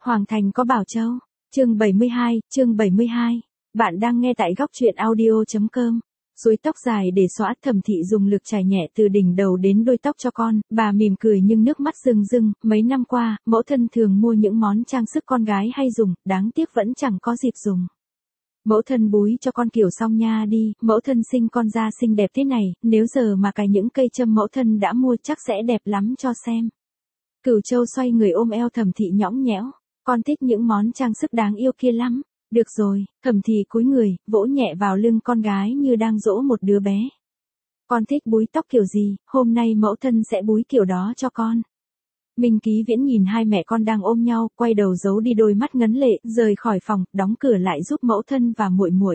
Hoàng thành có Bảo Châu. Chương 72. Bạn đang nghe tại góc truyện audio.com. Rối tóc dài để xõa, Thẩm Thị dùng lực chải nhẹ từ đỉnh đầu đến đuôi tóc cho con, bà mỉm cười nhưng nước mắt rưng rưng, mấy năm qua, mẫu thân thường mua những món trang sức con gái hay dùng, đáng tiếc vẫn chẳng có dịp dùng. Mẫu thân búi cho con kiểu xong nha đi, mẫu thân sinh con ra xinh đẹp thế này, nếu giờ mà cài những cây châm mẫu thân đã mua chắc sẽ đẹp lắm cho xem. Cửu Châu xoay người ôm eo Thẩm Thị nhõng nhẽo, con thích những món trang sức đáng yêu kia lắm. Được rồi, Thẩm Thị cúi người, vỗ nhẹ vào lưng con gái như đang dỗ một đứa bé. Con thích búi tóc kiểu gì, hôm nay mẫu thân sẽ búi kiểu đó cho con. Minh Ký Viễn nhìn hai mẹ con đang ôm nhau, quay đầu giấu đi đôi mắt ngấn lệ, rời khỏi phòng, đóng cửa lại giúp mẫu thân và muội muội.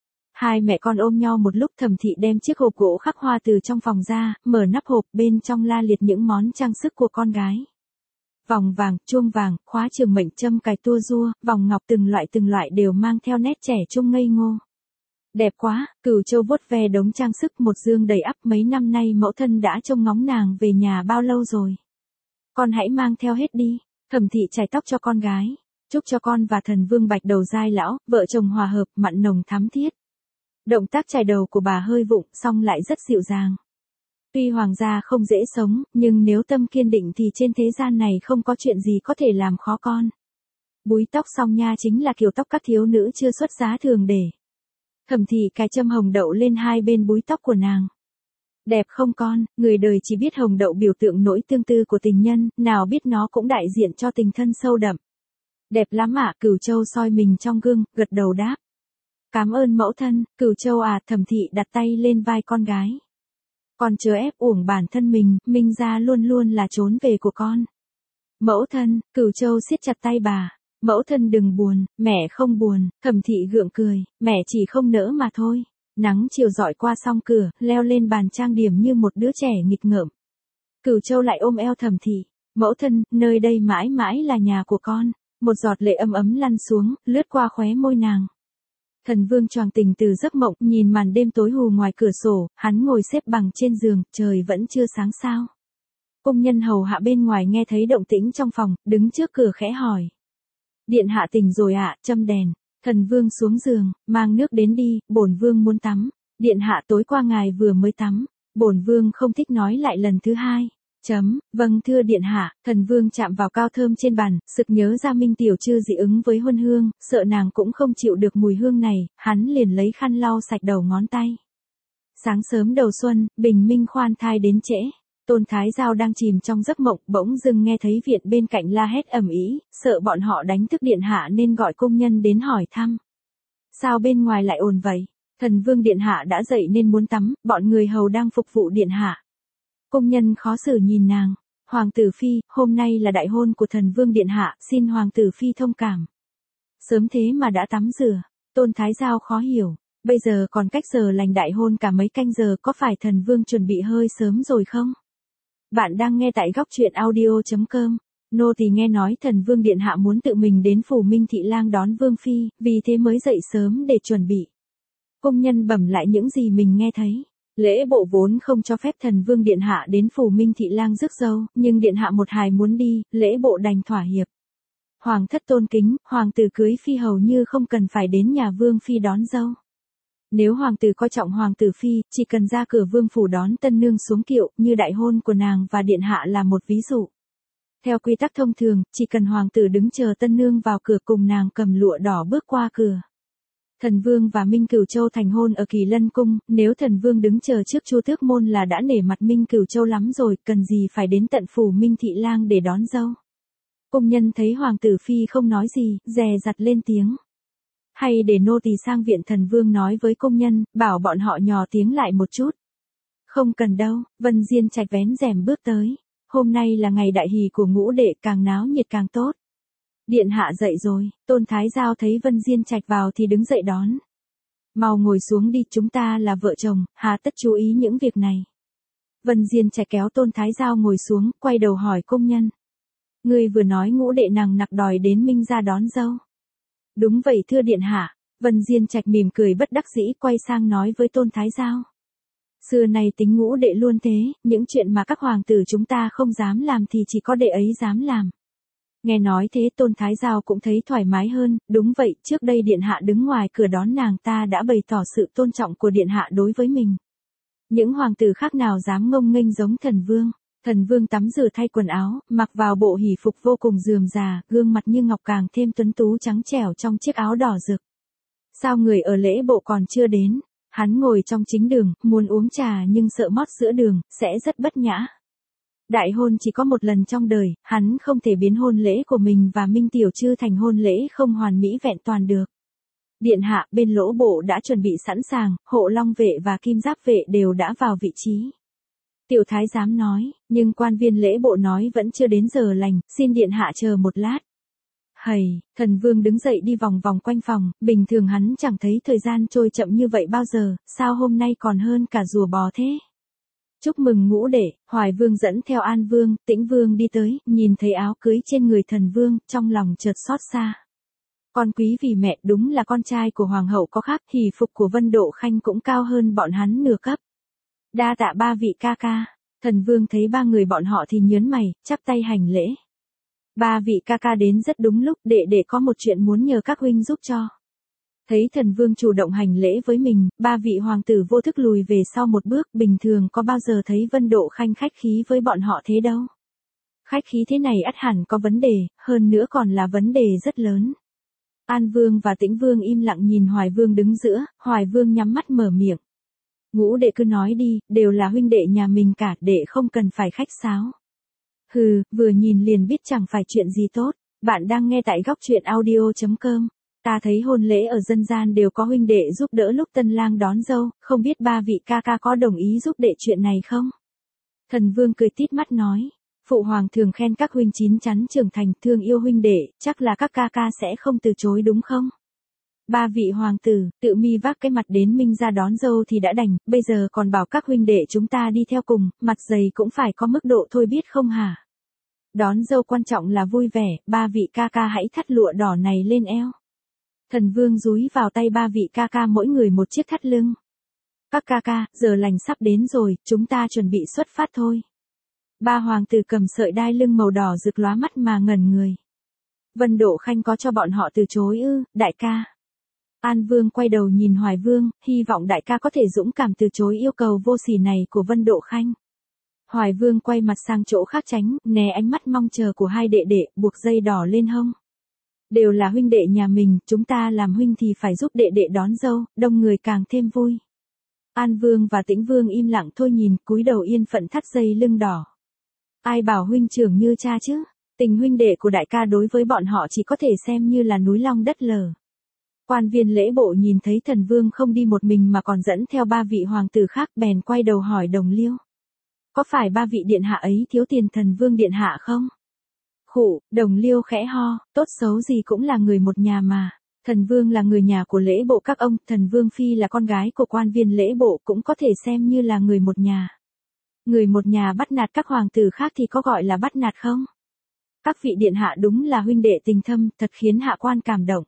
Hai mẹ con ôm nhau một lúc, Thẩm Thị đem chiếc hộp gỗ khắc hoa từ trong phòng ra, mở nắp hộp, bên trong la liệt những món trang sức của con gái. Vòng vàng, chuông vàng, khóa trường mệnh, châm cài tua rua, vòng ngọc từng loại đều mang theo nét trẻ trung ngây ngô. Đẹp quá, Cửu Châu vuốt ve đống trang sức, một dương đầy ắp, mấy năm nay mẫu thân đã trông ngóng nàng về nhà bao lâu rồi. Con hãy mang theo hết đi. Thẩm Thị chải tóc cho con gái. Chúc cho con và Thần Vương Bạch Đầu giai lão, vợ chồng hòa hợp, mặn nồng thắm thiết. Động tác chải đầu của bà hơi vụng, song lại rất dịu dàng. Tuy hoàng gia không dễ sống, nhưng nếu tâm kiên định thì trên thế gian này không có chuyện gì có thể làm khó con. Búi tóc xong nha, chính là kiểu tóc các thiếu nữ chưa xuất giá thường để. Thẩm Thị cài châm hồng đậu lên hai bên búi tóc của nàng. Đẹp không con, người đời chỉ biết hồng đậu biểu tượng nỗi tương tư của tình nhân, nào biết nó cũng đại diện cho tình thân sâu đậm. Đẹp lắm ạ, Cửu Châu soi mình trong gương, gật đầu đáp. Cảm ơn mẫu thân, Cửu Châu à, Thẩm Thị đặt tay lên vai con gái. Con chớ ép uổng bản thân mình, Minh gia luôn luôn là trốn về của con. Mẫu thân, Cửu Châu siết chặt tay bà. Mẫu thân đừng buồn, mẹ không buồn, Thẩm Thị gượng cười, mẹ chỉ không nỡ mà thôi. Nắng chiều rọi qua song cửa, leo lên bàn trang điểm như một đứa trẻ nghịch ngợm. Cửu Châu lại ôm eo Thẩm Thị. Mẫu thân, nơi đây mãi mãi là nhà của con. Một giọt lệ ấm ấm lăn xuống, lướt qua khóe môi nàng. Thần Vương choàng tỉnh từ giấc mộng, nhìn màn đêm tối hù ngoài cửa sổ, hắn ngồi xếp bằng trên giường, trời vẫn chưa sáng sao. Công nhân hầu hạ bên ngoài nghe thấy động tĩnh trong phòng, đứng trước cửa khẽ hỏi. Điện hạ tỉnh rồi ạ, châm đèn. Thần Vương xuống giường, mang nước đến đi, bổn vương muốn tắm. Điện hạ tối qua ngài vừa mới tắm. Bổn vương không thích nói lại lần thứ hai. Vâng thưa điện hạ. Thần Vương chạm vào cao thơm trên bàn, sực nhớ ra Minh Tiểu Trư dị ứng với huân hương, sợ nàng cũng không chịu được mùi hương này, hắn liền lấy khăn lau sạch đầu ngón tay. Sáng sớm đầu xuân, bình minh khoan thai đến trễ. Tôn Thái Giao đang chìm trong giấc mộng, bỗng dưng nghe thấy viện bên cạnh la hét ầm ĩ, sợ bọn họ đánh thức điện hạ nên gọi công nhân đến hỏi thăm. Sao bên ngoài lại ồn vậy? Thần Vương điện hạ đã dậy nên muốn tắm, bọn người hầu đang phục vụ điện hạ. Công nhân khó xử nhìn nàng. Hoàng tử phi, hôm nay là đại hôn của Thần Vương điện hạ, xin hoàng tử phi thông cảm. Sớm thế mà đã tắm rửa. Tôn Thái Giao khó hiểu. Bây giờ còn cách giờ lành đại hôn cả mấy canh giờ, có phải Thần Vương chuẩn bị hơi sớm rồi không? Bạn đang nghe tại góc truyện audio.com. Nô tỳ nghe nói Thần Vương điện hạ muốn tự mình đến phủ Minh Thị Lang đón Vương phi, vì thế mới dậy sớm để chuẩn bị. Công nhân bẩm lại những gì mình nghe thấy. Lễ bộ vốn không cho phép Thần Vương điện hạ đến phủ Minh Thị Lang rước dâu, nhưng điện hạ một hài muốn đi, lễ bộ đành thỏa hiệp. Hoàng thất tôn kính, hoàng tử cưới phi hầu như không cần phải đến nhà Vương phi đón dâu. Nếu hoàng tử coi trọng hoàng tử phi, chỉ cần ra cửa vương phủ đón tân nương xuống kiệu, như đại hôn của nàng và điện hạ là một ví dụ. Theo quy tắc thông thường, chỉ cần hoàng tử đứng chờ tân nương vào cửa cùng nàng cầm lụa đỏ bước qua cửa. Thần Vương và Minh Cửu Châu thành hôn ở Kỳ Lân cung, nếu Thần Vương đứng chờ trước Chu Tước môn là đã nể mặt Minh Cửu Châu lắm rồi, cần gì phải đến tận phủ Minh Thị Lang để đón dâu. Công nhân thấy hoàng tử phi không nói gì, dè dặt lên tiếng. Hay để nô tỳ sang viện Thần Vương nói với công nhân, bảo bọn họ nhỏ tiếng lại một chút. Không cần đâu, Vân Diên Trạch vén rèm bước tới. Hôm nay là ngày đại hỷ của ngũ đệ, càng náo nhiệt càng tốt. Điện hạ dậy rồi, Tôn Thái Giao thấy Vân Diên Trạch vào thì đứng dậy đón. Mau ngồi xuống đi, chúng ta là vợ chồng, hà tất chú ý những việc này. Vân Diên Trạch kéo Tôn Thái Giao ngồi xuống, quay đầu hỏi công nhân. Người vừa nói ngũ đệ nàng nặc đòi đến Minh gia đón dâu. Đúng vậy thưa điện hạ. Vân Diên Trạch mỉm cười bất đắc dĩ, quay sang nói với Tôn Thái Giao. Xưa này tính ngũ đệ luôn thế, những chuyện mà các hoàng tử chúng ta không dám làm thì chỉ có đệ ấy dám làm. Nghe nói thế Tôn Thái Giao cũng thấy thoải mái hơn, đúng vậy, trước đây điện hạ đứng ngoài cửa đón nàng ta đã bày tỏ sự tôn trọng của điện hạ đối với mình. Những hoàng tử khác nào dám ngông nghênh giống thần vương. Thần vương tắm rửa thay quần áo, mặc vào bộ hỷ phục vô cùng rườm rà, gương mặt như ngọc càng thêm tuấn tú trắng trẻo trong chiếc áo đỏ rực. Sao người ở lễ bộ còn chưa đến? Hắn ngồi trong chính đường, muốn uống trà nhưng sợ mót sữa đường, sẽ rất bất nhã. Đại hôn chỉ có một lần trong đời, hắn không thể biến hôn lễ của mình và Minh Tiểu Trư thành hôn lễ không hoàn mỹ vẹn toàn được. Điện hạ, bên lỗ bộ đã chuẩn bị sẵn sàng, hộ long vệ và kim giáp vệ đều đã vào vị trí. Tiểu thái giám nói, nhưng quan viên lễ bộ nói vẫn chưa đến giờ lành, xin điện hạ chờ một lát. Hầy, thần vương đứng dậy đi vòng vòng quanh phòng, bình thường hắn chẳng thấy thời gian trôi chậm như vậy bao giờ, sao hôm nay còn hơn cả rùa bò thế? Chúc mừng ngũ đệ, Hoài Vương dẫn theo An Vương, Tĩnh Vương đi tới, nhìn thấy áo cưới trên người thần vương, trong lòng chợt xót xa. Con quý vì mẹ đúng là con trai của hoàng hậu có khác, hỷ phục của Vân Độ Khanh cũng cao hơn bọn hắn nửa cấp. Đa tạ ba vị ca ca. Thần vương thấy ba người bọn họ thì nhớn mày, chắp tay hành lễ. Ba vị ca ca đến rất đúng lúc, đệ có một chuyện muốn nhờ các huynh giúp cho. Thấy thần vương chủ động hành lễ với mình, ba vị hoàng tử vô thức lùi về sau một bước, bình thường có bao giờ thấy Vân Độ Khanh khách khí với bọn họ thế đâu. Khách khí thế này ắt hẳn có vấn đề, hơn nữa còn là vấn đề rất lớn. An Vương và Tĩnh Vương im lặng nhìn Hoài Vương đứng giữa, Hoài Vương nhắm mắt mở miệng. Ngũ đệ cứ nói đi, đều là huynh đệ nhà mình cả, đệ không cần phải khách sáo. Hừ, vừa nhìn liền biết chẳng phải chuyện gì tốt. Bạn đang nghe tại góc truyện audio.com. Ta thấy hôn lễ ở dân gian đều có huynh đệ giúp đỡ lúc tân lang đón dâu, không biết ba vị ca ca có đồng ý giúp đệ chuyện này không? Thần vương cười tít mắt nói, phụ hoàng thường khen các huynh chín chắn trưởng thành, thương yêu huynh đệ, chắc là các ca ca sẽ không từ chối đúng không? Ba vị hoàng tử, tự mi vác cái mặt đến Minh ra đón dâu thì đã đành, bây giờ còn bảo các huynh đệ chúng ta đi theo cùng, mặt dày cũng phải có mức độ thôi biết không hả? Đón dâu quan trọng là vui vẻ, ba vị ca ca hãy thắt lụa đỏ này lên eo. Thần vương dúi vào tay ba vị ca ca mỗi người một chiếc thắt lưng. Các ca ca, giờ lành sắp đến rồi, chúng ta chuẩn bị xuất phát thôi. Ba hoàng tử cầm sợi đai lưng màu đỏ rực lóa mắt mà ngẩn người. Vân Độ Khanh có cho bọn họ từ chối ư, đại ca. An Vương quay đầu nhìn Hoài Vương, hy vọng đại ca có thể dũng cảm từ chối yêu cầu vô sỉ này của Vân Độ Khanh. Hoài Vương quay mặt sang chỗ khác tránh, né ánh mắt mong chờ của hai đệ đệ, buộc dây đỏ lên hông. Đều là huynh đệ nhà mình, chúng ta làm huynh thì phải giúp đệ đệ đón dâu, đông người càng thêm vui. An Vương và Tĩnh Vương im lặng thôi nhìn, cúi đầu yên phận thắt dây lưng đỏ. Ai bảo huynh trưởng như cha chứ, tình huynh đệ của đại ca đối với bọn họ chỉ có thể xem như là núi long đất lở. Quan viên lễ bộ nhìn thấy thần vương không đi một mình mà còn dẫn theo ba vị hoàng tử khác bèn quay đầu hỏi Đồng Liêu. Có phải ba vị điện hạ ấy thiếu tiền thần vương điện hạ không? Khụ, Đồng Liêu khẽ ho, tốt xấu gì cũng là người một nhà mà. Thần vương là người nhà của lễ bộ các ông, thần vương phi là con gái của quan viên lễ bộ cũng có thể xem như là người một nhà. Người một nhà bắt nạt các hoàng tử khác thì có gọi là bắt nạt không? Các vị điện hạ đúng là huynh đệ tình thâm, thật khiến hạ quan cảm động.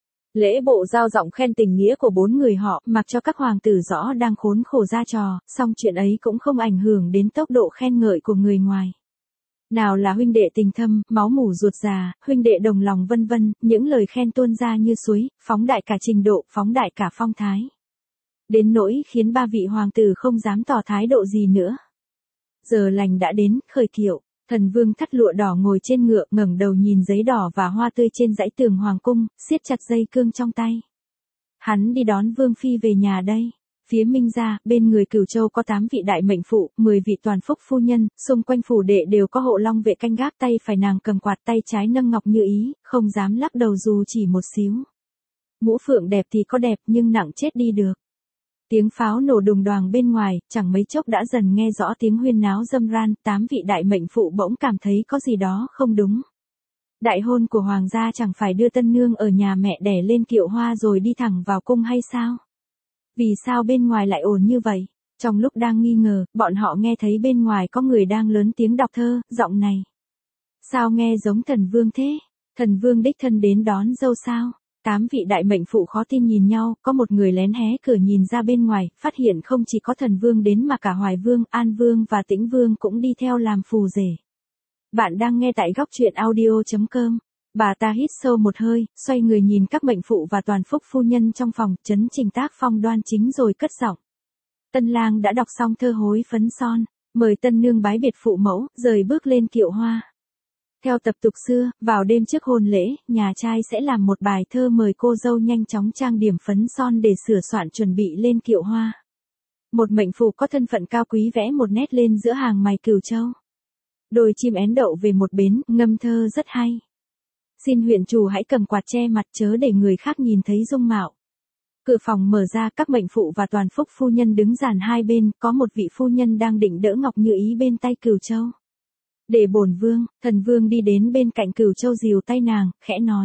Lễ bộ giao giọng khen tình nghĩa của bốn người họ, mặc cho các hoàng tử rõ đang khốn khổ ra trò, song chuyện ấy cũng không ảnh hưởng đến tốc độ khen ngợi của người ngoài. Nào là huynh đệ tình thâm, máu mủ ruột già, huynh đệ đồng lòng vân vân, những lời khen tuôn ra như suối, phóng đại cả trình độ, phóng đại cả phong thái. Đến nỗi khiến ba vị hoàng tử không dám tỏ thái độ gì nữa. Giờ lành đã đến, khởi kiệu. Thần vương thắt lụa đỏ ngồi trên ngựa, ngẩng đầu nhìn giấy đỏ và hoa tươi trên dãy tường hoàng cung, siết chặt dây cương trong tay. Hắn đi đón vương phi về nhà đây. Phía Minh gia, bên người Cửu Châu có 8 vị đại mệnh phụ, 10 vị toàn phúc phu nhân, xung quanh phủ đệ đều có hộ long vệ canh gác, tay phải nàng cầm quạt, tay trái nâng ngọc như ý, không dám lắc đầu dù chỉ một xíu. Mũ phượng đẹp thì có đẹp nhưng nặng chết đi được. Tiếng pháo nổ đùng đoàng bên ngoài, chẳng mấy chốc đã dần nghe rõ tiếng huyên náo râm ran, 8 vị đại mệnh phụ bỗng cảm thấy có gì đó không đúng. Đại hôn của hoàng gia chẳng phải đưa tân nương ở nhà mẹ đẻ lên kiệu hoa rồi đi thẳng vào cung hay sao? Vì sao bên ngoài lại ồn như vậy? Trong lúc đang nghi ngờ, bọn họ nghe thấy bên ngoài có người đang lớn tiếng đọc thơ, giọng này. Sao nghe giống thần vương thế? Thần vương đích thân đến đón dâu sao? 8 vị đại mệnh phụ khó tin nhìn nhau, có một người lén hé cửa nhìn ra bên ngoài, phát hiện không chỉ có thần vương đến mà cả Hoài Vương, An Vương và Tĩnh Vương cũng đi theo làm phù rể. Bạn đang nghe tại góc truyện audio.com. Bà ta hít sâu một hơi, xoay người nhìn các mệnh phụ và toàn phúc phu nhân trong phòng, chấn trình tác phong đoan chính rồi cất giọng. Tân lang đã đọc xong thơ hối phấn son, mời tân nương bái biệt phụ mẫu, rời bước lên kiệu hoa. Theo tập tục xưa, vào đêm trước hôn lễ, nhà trai sẽ làm một bài thơ mời cô dâu nhanh chóng trang điểm phấn son để sửa soạn chuẩn bị lên kiệu hoa. Một mệnh phụ có thân phận cao quý vẽ một nét lên giữa hàng mày cửu châu. Đôi chim én đậu về một bến, ngâm thơ rất hay. Xin huyện chủ hãy cầm quạt che mặt chớ để người khác nhìn thấy dung mạo. Cửa phòng mở ra, các mệnh phụ và toàn phúc phu nhân đứng dàn hai bên, có một vị phu nhân đang định đỡ Ngọc Như Ý bên tay Cửu Châu. Để bổn vương, thần vương đi đến bên cạnh Cửu Châu dìu tay nàng, khẽ nói.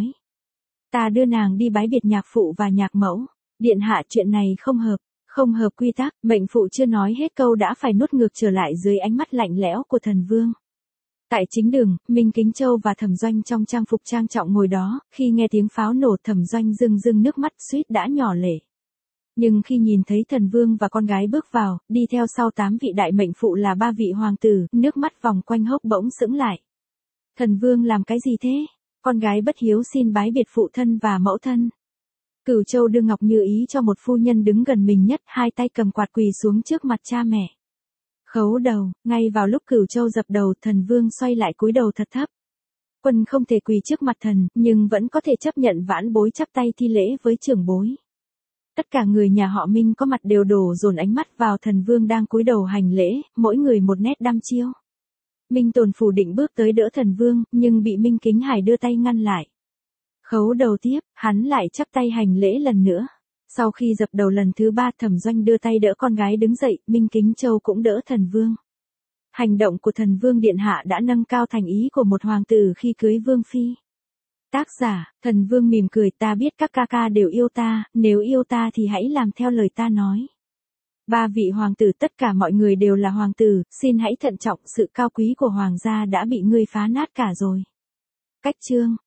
Ta đưa nàng đi bái biệt nhạc phụ và nhạc mẫu. Điện hạ, chuyện này không hợp quy tắc. Mệnh phụ chưa nói hết câu đã phải nuốt ngược trở lại dưới ánh mắt lạnh lẽo của thần vương. Tại chính đường, Minh Kính Châu và Thẩm Doanh trong trang phục trang trọng ngồi đó, khi nghe tiếng pháo nổ Thẩm Doanh rưng nước mắt suýt đã nhỏ lệ. Nhưng khi nhìn thấy thần vương và con gái bước vào, đi theo sau 8 vị đại mệnh phụ là 3 vị hoàng tử, nước mắt vòng quanh hốc bỗng sững lại. Thần vương làm cái gì thế? Con gái bất hiếu xin bái biệt phụ thân và mẫu thân. Cửu Châu đưa Ngọc Như Ý cho một phu nhân đứng gần mình nhất, hai tay cầm quạt quỳ xuống trước mặt cha mẹ. Khấu đầu, ngay vào lúc Cửu Châu dập đầu, thần vương xoay lại cúi đầu thật thấp. Quân không thể quỳ trước mặt thần, nhưng vẫn có thể chấp nhận vãn bối chắp tay thi lễ với trưởng bối. Tất cả người nhà họ Minh có mặt đều đổ dồn ánh mắt vào thần vương đang cúi đầu hành lễ, mỗi người một nét đăm chiêu. Minh Tồn phủ định bước tới đỡ thần vương, nhưng bị Minh Kính Hải đưa tay ngăn lại. Khấu đầu tiếp, hắn lại chắp tay hành lễ lần nữa. Sau khi dập đầu lần thứ 3, Thẩm Doanh đưa tay đỡ con gái đứng dậy, Minh Kính Châu cũng đỡ thần vương. Hành động của thần vương điện hạ đã nâng cao thành ý của một hoàng tử khi cưới vương phi. Tác giả, thần vương mỉm cười, ta biết các ca ca đều yêu ta, nếu yêu ta thì hãy làm theo lời ta nói. 3 vị hoàng tử, tất cả mọi người đều là hoàng tử, xin hãy thận trọng, sự cao quý của hoàng gia đã bị ngươi phá nát cả rồi. Cách chương